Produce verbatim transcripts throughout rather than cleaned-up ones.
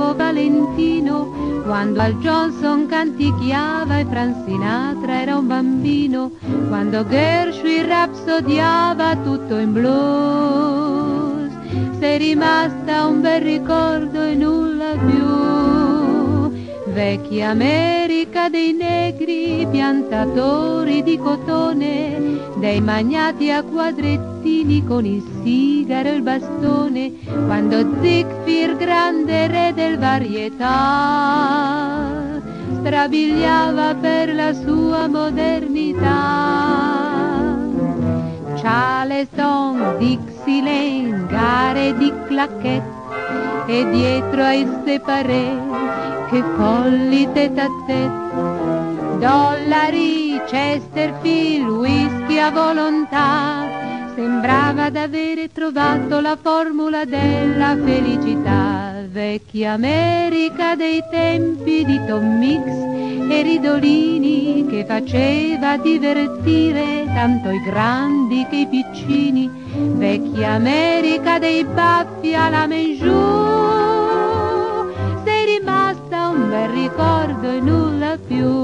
Filippo Valentino, quando Al Johnson canticchiava e Frank Sinatra era un bambino, quando Gershwin rapsodiava tutto in blues. Sei rimasta un bel ricordo e nulla più, vecchia America dei negri piantatori di cotone, dei magnati a quadrettini con il sigaro e il bastone, quando Ziegfeld, grande re del varietà, strabiliava per la sua modernità. Charleston, Dixieland, gare di claquette, e dietro ai separé che folli tête-à-tête, dollari, Chesterfield, whisky a volontà, sembrava d'avere trovato la formula della felicità. Vecchia America dei tempi di Tom Mix e Ridolini, che faceva divertire tanto i grandi che i piccini. Vecchia America dei baffi alla Mengiù, sei rimasta un bel ricordo e nulla più.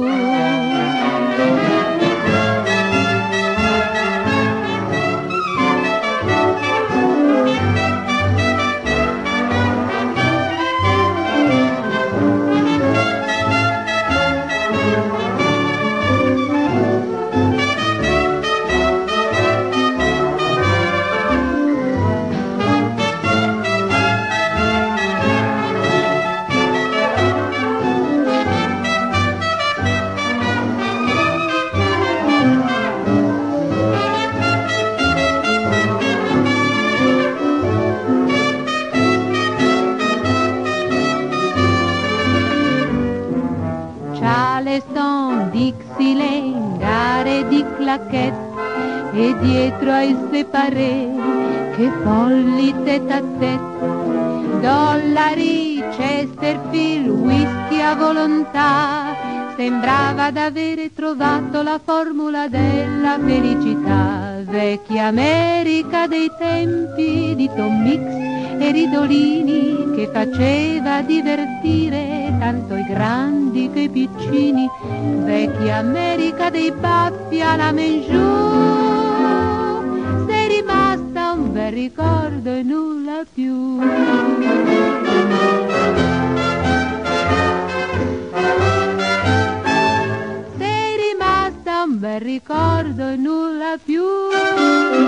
Charleston, Dixieland, gare di claquette, e dietro ai separé che folli tête-à-tête, dollari, Chesterfield, whisky a volontà, sembrava d'avere trovato la formula della felicità. Vecchia America dei tempi di Tom Mix e Ridolini, che faceva divertire tanto i grandi che i piccini. Vecchia America dei baffi alla Mengiù, sei rimasta un bel ricordo e nulla più. Sei rimasta un bel ricordo e nulla più.